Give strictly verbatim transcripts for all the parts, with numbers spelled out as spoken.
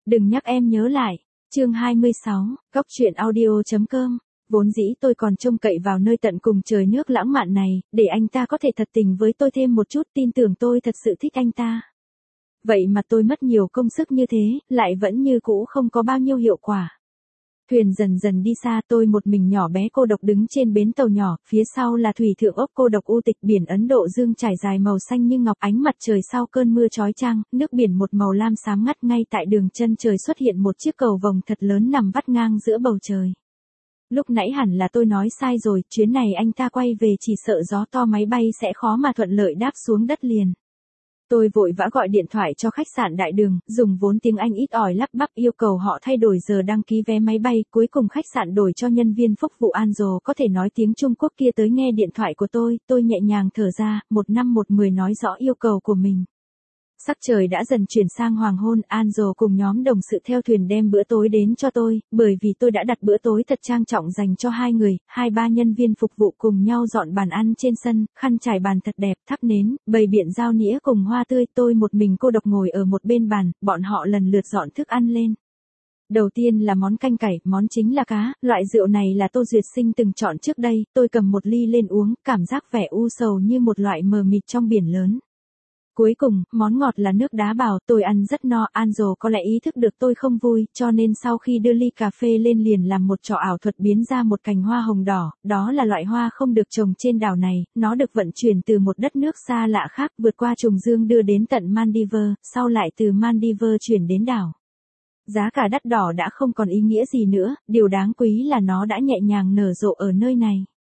đừng nhắc em nhớ lại. Chương hai mươi sáu, Góc truyện audio.com. Vốn dĩ tôi còn trông cậy vào nơi tận cùng trời nước lãng mạn này, để anh ta có thể thật tình với tôi thêm một chút, tin tưởng tôi thật sự thích anh ta. Vậy mà tôi mất nhiều công sức như thế, lại vẫn như cũ không có bao nhiêu hiệu quả. Thuyền dần dần đi xa, tôi một mình nhỏ bé cô độc đứng trên bến tàu nhỏ, phía sau là thủy thượng ốc cô độc u tịch, biển Ấn Độ Dương trải dài màu xanh như ngọc, ánh mặt trời sau cơn mưa chói chang, nước biển một màu lam xám ngắt, ngay tại đường chân trời xuất hiện một chiếc cầu vồng thật lớn nằm vắt ngang giữa bầu trời. Lúc nãy hẳn là tôi nói sai rồi, chuyến này anh ta quay về chỉ sợ gió to máy bay sẽ khó mà thuận lợi đáp xuống đất liền. Tôi vội vã gọi điện thoại cho khách sạn Đại Đường, dùng vốn tiếng Anh ít ỏi lắp bắp yêu cầu họ thay đổi giờ đăng ký vé máy bay, cuối cùng khách sạn đổi cho nhân viên phục vụ Angel có thể nói tiếng Trung Quốc kia tới nghe điện thoại của tôi, tôi nhẹ nhàng thở ra, một năm một mười nói rõ yêu cầu của mình. Sắc trời đã dần chuyển sang hoàng hôn, Angel cùng nhóm đồng sự theo thuyền đem bữa tối đến cho tôi, bởi vì tôi đã đặt bữa tối thật trang trọng dành cho hai người, hai ba nhân viên phục vụ cùng nhau dọn bàn ăn trên sân, khăn trải bàn thật đẹp, thắp nến, bày biện dao nĩa cùng hoa tươi, tôi một mình cô độc ngồi ở một bên bàn, bọn họ lần lượt dọn thức ăn lên. Đầu tiên là món canh cải, món chính là cá, loại rượu này là Tô Duyệt Sinh từng chọn trước đây, tôi cầm một ly lên uống, cảm giác vẻ u sầu như một loại mờ mịt trong biển lớn. Cuối cùng, món ngọt là nước đá bào, tôi ăn rất no, Angel có lẽ ý thức được tôi không vui, cho nên sau khi đưa ly cà phê lên liền làm một trò ảo thuật biến ra một cành hoa hồng đỏ, đó là loại hoa không được trồng trên đảo này, nó được vận chuyển từ một đất nước xa lạ khác, vượt qua trùng dương đưa đến tận Maldives, sau lại từ Maldives chuyển đến đảo. Giá cả đắt đỏ đã không còn ý nghĩa gì nữa, điều đáng quý là nó đã nhẹ nhàng nở rộ ở nơi này.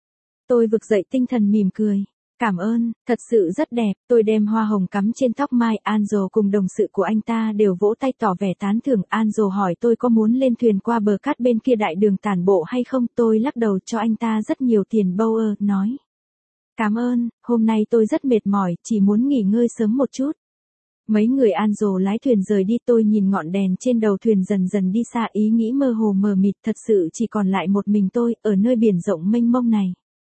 Tôi vực dậy tinh thần mỉm cười. Cảm ơn, thật sự rất đẹp, tôi đem hoa hồng cắm trên tóc mai, Angel cùng đồng sự của anh ta đều vỗ tay tỏ vẻ tán thưởng, Angel hỏi tôi có muốn lên thuyền qua bờ cát bên kia Đại Đường tản bộ hay không, tôi lắc đầu cho anh ta rất nhiều tiền Bauer, nói. Cảm ơn, hôm nay tôi rất mệt mỏi, chỉ muốn nghỉ ngơi sớm một chút. Mấy người Angel lái thuyền rời đi, tôi nhìn ngọn đèn trên đầu thuyền dần dần đi xa, ý nghĩ mơ hồ mờ mịt, thật sự chỉ còn lại một mình tôi, ở nơi biển rộng mênh mông này.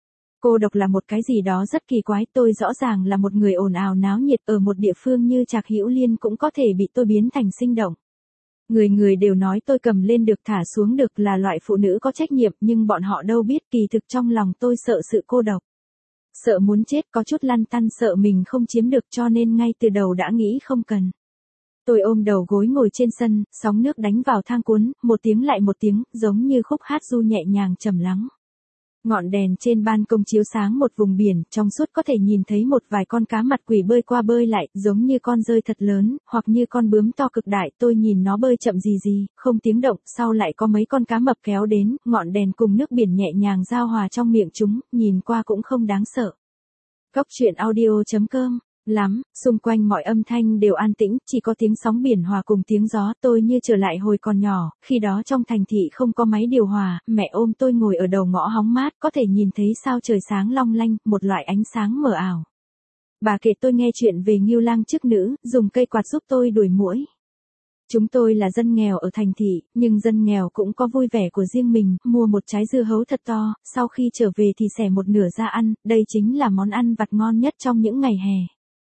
Cô độc là một cái gì đó rất kỳ quái, tôi rõ ràng là một người ồn ào náo nhiệt, ở một địa phương như Trạc Hữu Liên cũng có thể bị tôi biến thành sinh động. Người người đều nói tôi cầm lên được thả xuống được, là loại phụ nữ có trách nhiệm, nhưng bọn họ đâu biết kỳ thực trong lòng tôi sợ sự cô độc. Sợ muốn chết, có chút lăn tăn, sợ mình không chiếm được, cho nên ngay từ đầu đã nghĩ không cần. Tôi ôm đầu gối ngồi trên sân, sóng nước đánh vào thang cuốn, một tiếng lại một tiếng, giống như khúc hát du nhẹ nhàng trầm lắng. Ngọn đèn trên ban công chiếu sáng một vùng biển, trong suốt có thể nhìn thấy một vài con cá mặt quỷ bơi qua bơi lại, giống như con dơi thật lớn, hoặc như con bướm to cực đại, tôi nhìn nó bơi chậm gì gì, không tiếng động, sau lại có mấy con cá mập kéo đến, ngọn đèn cùng nước biển nhẹ nhàng giao hòa trong miệng chúng, nhìn qua cũng không đáng sợ. Góc truyện audio.com. Lắm, xung quanh mọi âm thanh đều an tĩnh, chỉ có tiếng sóng biển hòa cùng tiếng gió, tôi như trở lại hồi còn nhỏ, khi đó trong thành thị không có máy điều hòa, mẹ ôm tôi ngồi ở đầu ngõ hóng mát, có thể nhìn thấy sao trời sáng long lanh, một loại ánh sáng mờ ảo. Bà kể tôi nghe chuyện về Ngưu Lang chức nữ, dùng cây quạt giúp tôi đuổi muỗi. Chúng tôi là dân nghèo ở thành thị, nhưng dân nghèo cũng có vui vẻ của riêng mình, mua một trái dưa hấu thật to, sau khi trở về thì xẻ một nửa ra ăn, đây chính là món ăn vặt ngon nhất trong những ngày hè.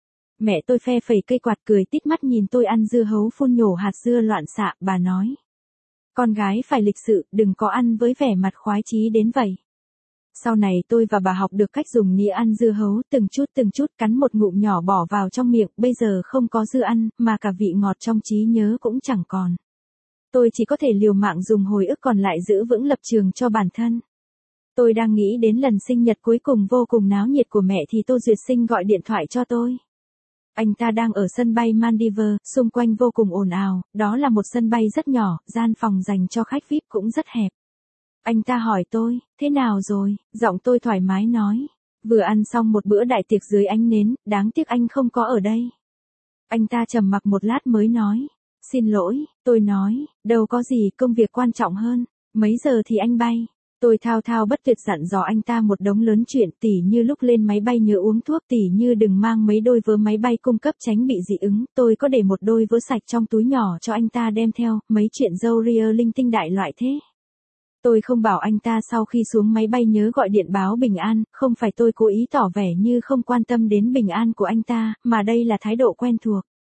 Mẹ tôi phe phẩy cây quạt cười tít mắt nhìn tôi ăn dưa hấu phun nhổ hạt dưa loạn xạ, bà nói. Con gái phải lịch sự, đừng có ăn với vẻ mặt khoái chí đến vậy. Sau này tôi và bà học được cách dùng nĩa ăn dưa hấu, từng chút từng chút cắn một ngụm nhỏ bỏ vào trong miệng, bây giờ không có dưa ăn, mà cả vị ngọt trong trí nhớ cũng chẳng còn. Tôi chỉ có thể liều mạng dùng hồi ức còn lại giữ vững lập trường cho bản thân. Tôi đang nghĩ đến lần sinh nhật cuối cùng vô cùng náo nhiệt của mẹ thì Tô Duyệt Sinh gọi điện thoại cho tôi. Anh ta đang ở sân bay Maldives, xung quanh vô cùng ồn ào, đó là một sân bay rất nhỏ, gian phòng dành cho khách vi ai pi cũng rất hẹp. Anh ta hỏi tôi, thế nào rồi, giọng tôi thoải mái nói, vừa ăn xong một bữa đại tiệc dưới ánh nến, đáng tiếc anh không có ở đây. Anh ta trầm mặc một lát mới nói, xin lỗi, tôi nói, đâu có gì, công việc quan trọng hơn, mấy giờ thì anh bay. Tôi thao thao bất tuyệt dặn dò anh ta một đống lớn chuyện, tỉ như lúc lên máy bay nhớ uống thuốc, tỉ như đừng mang mấy đôi vớ máy bay cung cấp tránh bị dị ứng, tôi có để một đôi vớ sạch trong túi nhỏ cho anh ta đem theo, mấy chuyện râu ria linh tinh đại loại thế. Tôi không bảo anh ta sau khi xuống máy bay nhớ gọi điện báo bình an, không phải tôi cố ý tỏ vẻ như không quan tâm đến bình an của anh ta, mà đây là thái độ quen thuộc.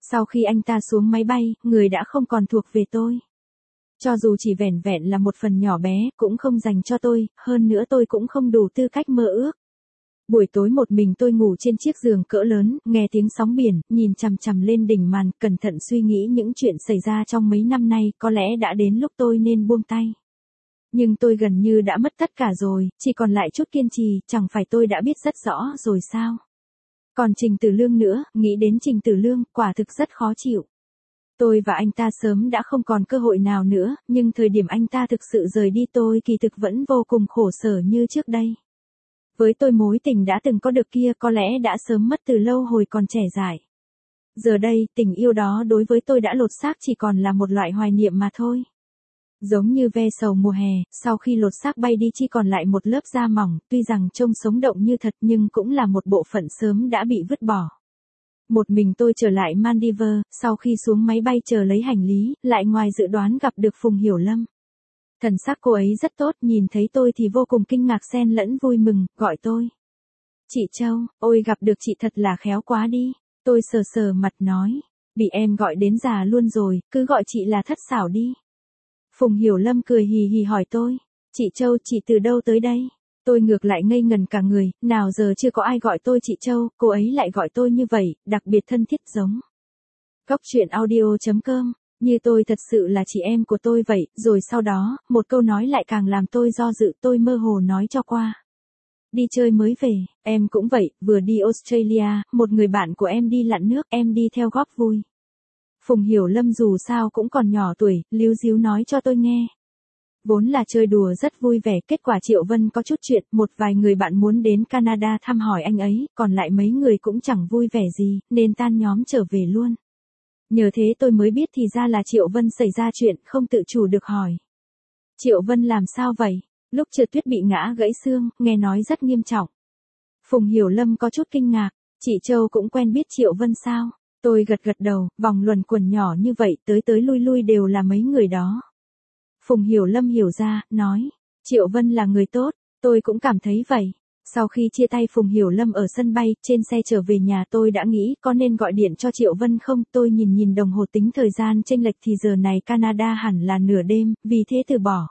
Sau khi anh ta xuống máy bay, người đã không còn thuộc về tôi. Cho dù chỉ vẻn vẹn là một phần nhỏ bé, cũng không dành cho tôi, hơn nữa tôi cũng không đủ tư cách mơ ước. Buổi tối một mình tôi ngủ trên chiếc giường cỡ lớn, nghe tiếng sóng biển, nhìn chằm chằm lên đỉnh màn, cẩn thận suy nghĩ những chuyện xảy ra trong mấy năm nay, có lẽ đã đến lúc tôi nên buông tay. Nhưng tôi gần như đã mất tất cả rồi, chỉ còn lại chút kiên trì, chẳng phải tôi đã biết rất rõ rồi sao? Còn Trình Tử Lương nữa, nghĩ đến Trình Tử Lương, quả thực rất khó chịu. Tôi và anh ta sớm đã không còn cơ hội nào nữa, nhưng thời điểm anh ta thực sự rời đi tôi kỳ thực vẫn vô cùng khổ sở như trước đây. Với tôi mối tình đã từng có được kia có lẽ đã sớm mất từ lâu hồi còn trẻ dại. Giờ đây, tình yêu đó đối với tôi đã lột xác chỉ còn là một loại hoài niệm mà thôi. Giống như ve sầu mùa hè, sau khi lột xác bay đi chỉ còn lại một lớp da mỏng, tuy rằng trông sống động như thật nhưng cũng là một bộ phận sớm đã bị vứt bỏ. Một mình tôi trở lại Maldives, sau khi xuống máy bay chờ lấy hành lý, lại ngoài dự đoán gặp được Phùng Hiểu Lâm. Thần sắc cô ấy rất tốt, nhìn thấy tôi thì vô cùng kinh ngạc xen lẫn vui mừng, gọi tôi. Chị Châu, ôi gặp được chị thật là khéo quá đi. Tôi sờ sờ mặt nói, bị em gọi đến già luôn rồi, cứ gọi chị là Thất Xảo đi. Phùng Hiểu Lâm cười hì hì hỏi tôi, chị Châu chị từ đâu tới đây? Tôi ngược lại ngây ngần cả người, nào giờ chưa có ai gọi tôi chị Châu, cô ấy lại gọi tôi như vậy, đặc biệt thân thiết giống. Cóc truyện audio chấm com, như tôi thật sự là chị em của tôi vậy, rồi sau đó, một câu nói lại càng làm tôi do dự, tôi mơ hồ nói cho qua. Đi chơi mới về, em cũng vậy, vừa đi Australia, một người bạn của em đi lặn nước, em đi theo góp vui. Phùng Hiểu Lâm dù sao cũng còn nhỏ tuổi, líu díu nói cho tôi nghe. Vốn là chơi đùa rất vui vẻ, kết quả Triệu Vân có chút chuyện, một vài người bạn muốn đến Canada thăm hỏi anh ấy, còn lại mấy người cũng chẳng vui vẻ gì, nên tan nhóm trở về luôn. Nhờ thế tôi mới biết thì ra là Triệu Vân xảy ra chuyện, không tự chủ được hỏi. Triệu Vân làm sao vậy? Lúc trượt tuyết bị ngã gãy xương, nghe nói rất nghiêm trọng. Phùng Hiểu Lâm có chút kinh ngạc, chị Châu cũng quen biết Triệu Vân sao? Tôi gật gật đầu, vòng luẩn quẩn nhỏ như vậy, tới tới lui lui đều là mấy người đó. Phùng Hiểu Lâm hiểu ra, nói, Triệu Vân là người tốt, tôi cũng cảm thấy vậy. Sau khi chia tay Phùng Hiểu Lâm ở sân bay, trên xe trở về nhà tôi đã nghĩ có nên gọi điện cho Triệu Vân không, tôi nhìn nhìn đồng hồ tính thời gian chênh lệch thì giờ này Canada hẳn là nửa đêm, vì thế từ bỏ.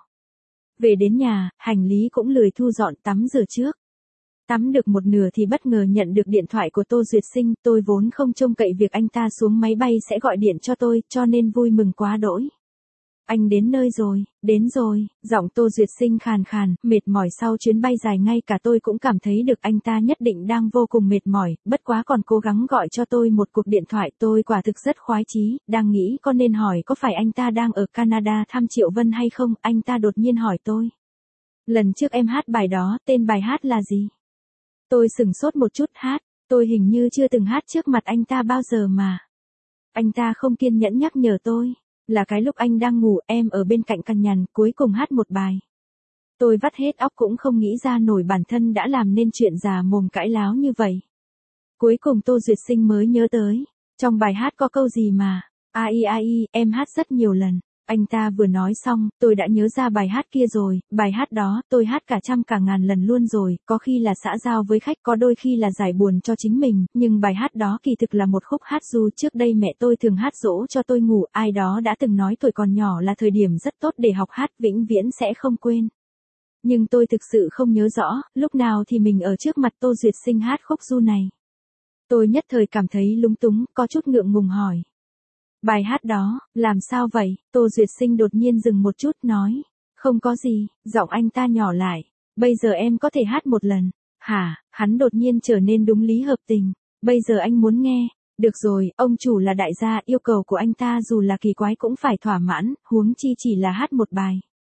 Về đến nhà, hành lý cũng lười thu dọn tắm rửa trước. Tắm được một nửa thì bất ngờ nhận được điện thoại của Tô Duyệt Sinh, tôi vốn không trông cậy việc anh ta xuống máy bay sẽ gọi điện cho tôi, cho nên vui mừng quá đỗi. Anh đến nơi rồi, đến rồi, giọng Tô Duyệt Sinh khàn khàn, mệt mỏi sau chuyến bay dài ngay cả tôi cũng cảm thấy được anh ta nhất định đang vô cùng mệt mỏi, bất quá còn cố gắng gọi cho tôi một cuộc điện thoại, tôi quả thực rất khoái chí, đang nghĩ có nên hỏi có phải anh ta đang ở Canada thăm Triệu Vân hay không, anh ta đột nhiên hỏi tôi. Lần trước em hát bài đó, tên bài hát là gì? Tôi sửng sốt một chút, hát, tôi hình như chưa từng hát trước mặt anh ta bao giờ mà. Anh ta không kiên nhẫn nhắc nhở tôi. Là cái lúc anh đang ngủ, em ở bên cạnh căn nhằn, cuối cùng hát một bài. Tôi vắt hết óc cũng không nghĩ ra nổi bản thân đã làm nên chuyện già mồm cãi láo như vậy. Cuối cùng Tô Duyệt Sinh mới nhớ tới, trong bài hát có câu gì mà, ai ai em hát rất nhiều lần. Anh ta vừa nói xong, tôi đã nhớ ra bài hát kia rồi, bài hát đó, tôi hát cả trăm cả ngàn lần luôn rồi, có khi là xã giao với khách, có đôi khi là giải buồn cho chính mình, nhưng bài hát đó kỳ thực là một khúc hát ru, trước đây mẹ tôi thường hát dỗ cho tôi ngủ, ai đó đã từng nói tuổi còn nhỏ là thời điểm rất tốt để học hát, vĩnh viễn sẽ không quên. Nhưng tôi thực sự không nhớ rõ, lúc nào thì mình ở trước mặt Tô Duyệt Sinh hát khúc ru này. Tôi nhất thời cảm thấy lúng túng, có chút ngượng ngùng hỏi. Bài hát đó, làm sao vậy? Tô Duyệt Sinh đột nhiên dừng một chút nói. Không có gì, giọng anh ta nhỏ lại. Bây giờ em có thể hát một lần. Hả, hắn đột nhiên trở nên đúng lý hợp tình. Bây giờ anh muốn nghe. Được rồi, ông chủ là đại gia, yêu cầu của anh ta dù là kỳ quái cũng phải thỏa mãn, huống chi chỉ là hát một bài.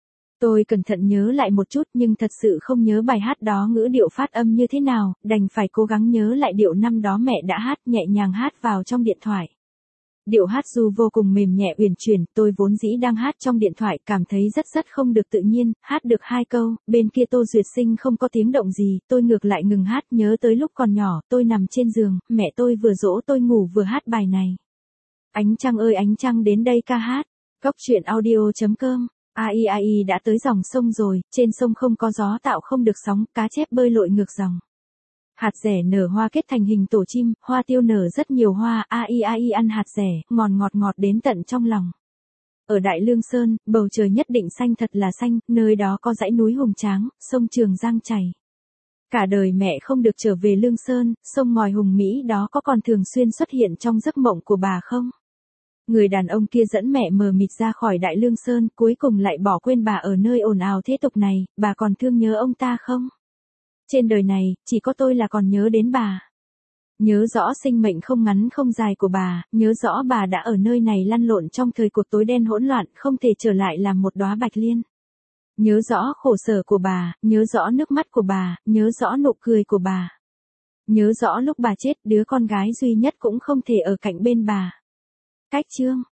Tôi cẩn thận nhớ lại một chút nhưng thật sự không nhớ bài hát đó ngữ điệu phát âm như thế nào, đành phải cố gắng nhớ lại điệu năm đó mẹ đã hát, nhẹ nhàng hát vào trong điện thoại. Điệu hát ru vô cùng mềm nhẹ uyển chuyển, tôi vốn dĩ đang hát trong điện thoại, cảm thấy rất rất không được tự nhiên, hát được hai câu, bên kia Tô Duyệt Sinh không có tiếng động gì, tôi ngược lại ngừng hát, nhớ tới lúc còn nhỏ, tôi nằm trên giường, mẹ tôi vừa dỗ tôi ngủ vừa hát bài này. Ánh trăng ơi ánh trăng đến đây ca hát, cóc truyện audio chấm com, ai ai đã tới dòng sông rồi, trên sông không có gió tạo không được sóng, cá chép bơi lội ngược dòng. Hạt dẻ nở hoa kết thành hình tổ chim, hoa tiêu nở rất nhiều hoa, a i a i ăn hạt dẻ, ngọt ngọt ngọt đến tận trong lòng. Ở Đại Lương Sơn, bầu trời nhất định xanh thật là xanh, nơi đó có dãy núi hùng tráng, sông Trường Giang chảy. Cả đời mẹ không được trở về Lương Sơn, sông ngòi hùng Mỹ đó có còn thường xuyên xuất hiện trong giấc mộng của bà không? Người đàn ông kia dẫn mẹ mờ mịt ra khỏi Đại Lương Sơn, cuối cùng lại bỏ quên bà ở nơi ồn ào thế tục này, bà còn thương nhớ ông ta không? Trên đời này, chỉ có tôi là còn nhớ đến bà. Nhớ rõ sinh mệnh không ngắn không dài của bà, nhớ rõ bà đã ở nơi này lăn lộn trong thời cuộc tối đen hỗn loạn, không thể trở lại làm một đóa bạch liên. Nhớ rõ khổ sở của bà, nhớ rõ nước mắt của bà, nhớ rõ nụ cười của bà. Nhớ rõ lúc bà chết, đứa con gái duy nhất cũng không thể ở cạnh bên bà. Cách chương